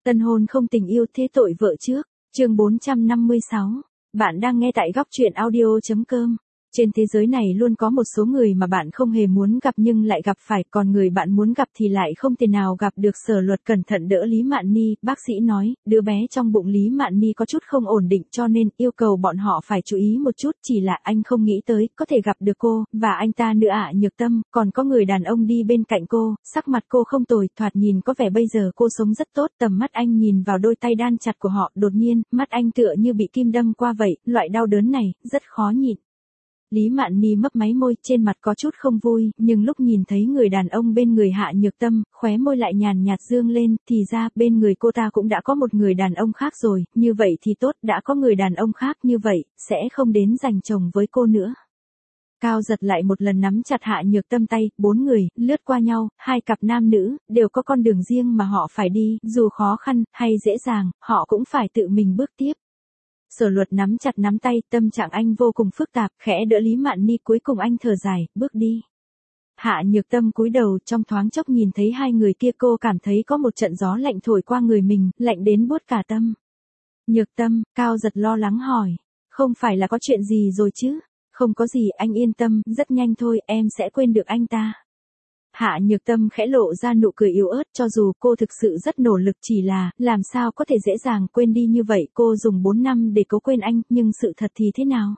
Tân hôn không tình yêu thế tội vợ trước. Chương 456. Bạn đang nghe tại góc truyện audio.com. Trên thế giới này luôn có một số người mà bạn không hề muốn gặp nhưng lại gặp phải, còn người bạn muốn gặp thì lại không thể nào gặp được. Sở Luật cẩn thận đỡ Lý Mạn Ni, bác sĩ nói, đứa bé trong bụng Lý Mạn Ni có chút không ổn định cho nên yêu cầu bọn họ phải chú ý một chút, chỉ là anh không nghĩ tới có thể gặp được cô, và anh ta nữa ạ. Nhược Tâm, còn có người đàn ông đi bên cạnh cô, sắc mặt cô không tồi, thoạt nhìn có vẻ bây giờ cô sống rất tốt. Tầm mắt anh nhìn vào đôi tay đan chặt của họ, đột nhiên, mắt anh tựa như bị kim đâm qua vậy, loại đau đớn này, rất khó nhịn. Lý Mạn Ni mấp máy môi, trên mặt có chút không vui, nhưng lúc nhìn thấy người đàn ông bên người Hạ Nhược Tâm, khóe môi lại nhàn nhạt dương lên, thì ra bên người cô ta cũng đã có một người đàn ông khác rồi, như vậy thì tốt, đã có người đàn ông khác như vậy, sẽ không đến giành chồng với cô nữa. Cao Giật lại một lần nắm chặt Hạ Nhược Tâm tay, bốn người, lướt qua nhau, hai cặp nam nữ, đều có con đường riêng mà họ phải đi, dù khó khăn, hay dễ dàng, họ cũng phải tự mình bước tiếp. Sở Luật nắm chặt nắm tay, tâm trạng anh vô cùng phức tạp, khẽ đỡ Lý Mạn Ni, cuối cùng anh thở dài, bước đi. Hạ Nhược Tâm cúi đầu, trong thoáng chốc nhìn thấy hai người kia, cô cảm thấy có một trận gió lạnh thổi qua người mình, lạnh đến buốt cả tâm. Nhược Tâm, Cao Giật lo lắng hỏi, không phải là có chuyện gì rồi chứ? Không có gì, anh yên tâm, rất nhanh thôi, em sẽ quên được anh ta. Hạ Nhược Tâm khẽ lộ ra nụ cười yếu ớt, cho dù cô thực sự rất nỗ lực, chỉ là, làm sao có thể dễ dàng quên đi như vậy. Cô dùng 4 năm để cố quên anh, nhưng sự thật thì thế nào?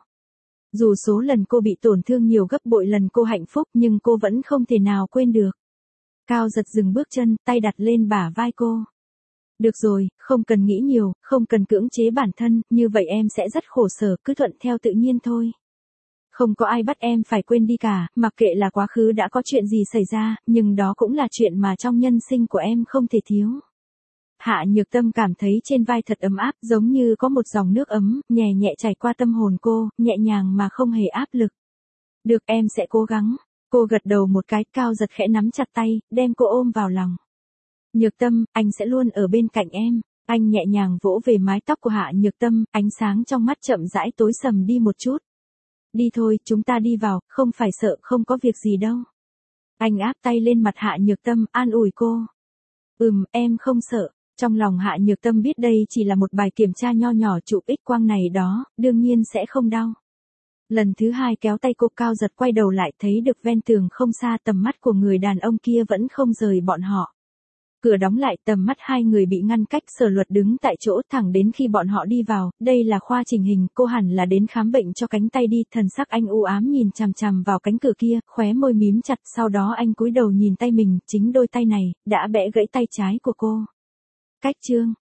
Dù số lần cô bị tổn thương nhiều gấp bội lần cô hạnh phúc, nhưng cô vẫn không thể nào quên được. Cao Giật dừng bước chân, tay đặt lên bả vai cô. Được rồi, không cần nghĩ nhiều, không cần cưỡng chế bản thân, như vậy em sẽ rất khổ sở, cứ thuận theo tự nhiên thôi. Không có ai bắt em phải quên đi cả, mặc kệ là quá khứ đã có chuyện gì xảy ra, nhưng đó cũng là chuyện mà trong nhân sinh của em không thể thiếu. Hạ Nhược Tâm cảm thấy trên vai thật ấm áp, giống như có một dòng nước ấm, nhẹ nhẹ chảy qua tâm hồn cô, nhẹ nhàng mà không hề áp lực. Được, em sẽ cố gắng. Cô gật đầu một cái, Cao Giật khẽ nắm chặt tay, đem cô ôm vào lòng. Nhược Tâm, anh sẽ luôn ở bên cạnh em. Anh nhẹ nhàng vỗ về mái tóc của Hạ Nhược Tâm, ánh sáng trong mắt chậm rãi tối sầm đi một chút. Đi thôi, chúng ta đi vào, không phải sợ, không có việc gì đâu. Anh áp tay lên mặt Hạ Nhược Tâm, an ủi cô. Em không sợ. Trong lòng Hạ Nhược Tâm biết đây chỉ là một bài kiểm tra nho nhỏ, chụp X quang này đó, đương nhiên sẽ không đau. Lần thứ hai kéo tay cô, Cao Giật quay đầu lại, thấy được ven tường không xa, tầm mắt của người đàn ông kia vẫn không rời bọn họ. Cửa đóng lại, tầm mắt hai người bị ngăn cách. Sở Luật đứng tại chỗ thẳng đến khi bọn họ đi vào. Đây là khoa chỉnh hình, cô hẳn là đến khám bệnh cho cánh tay đi. Thần sắc anh u ám nhìn chằm chằm vào cánh cửa kia, khóe môi mím chặt, sau đó anh cúi đầu nhìn tay mình, chính đôi tay này đã bẻ gãy tay trái của cô. Cách chương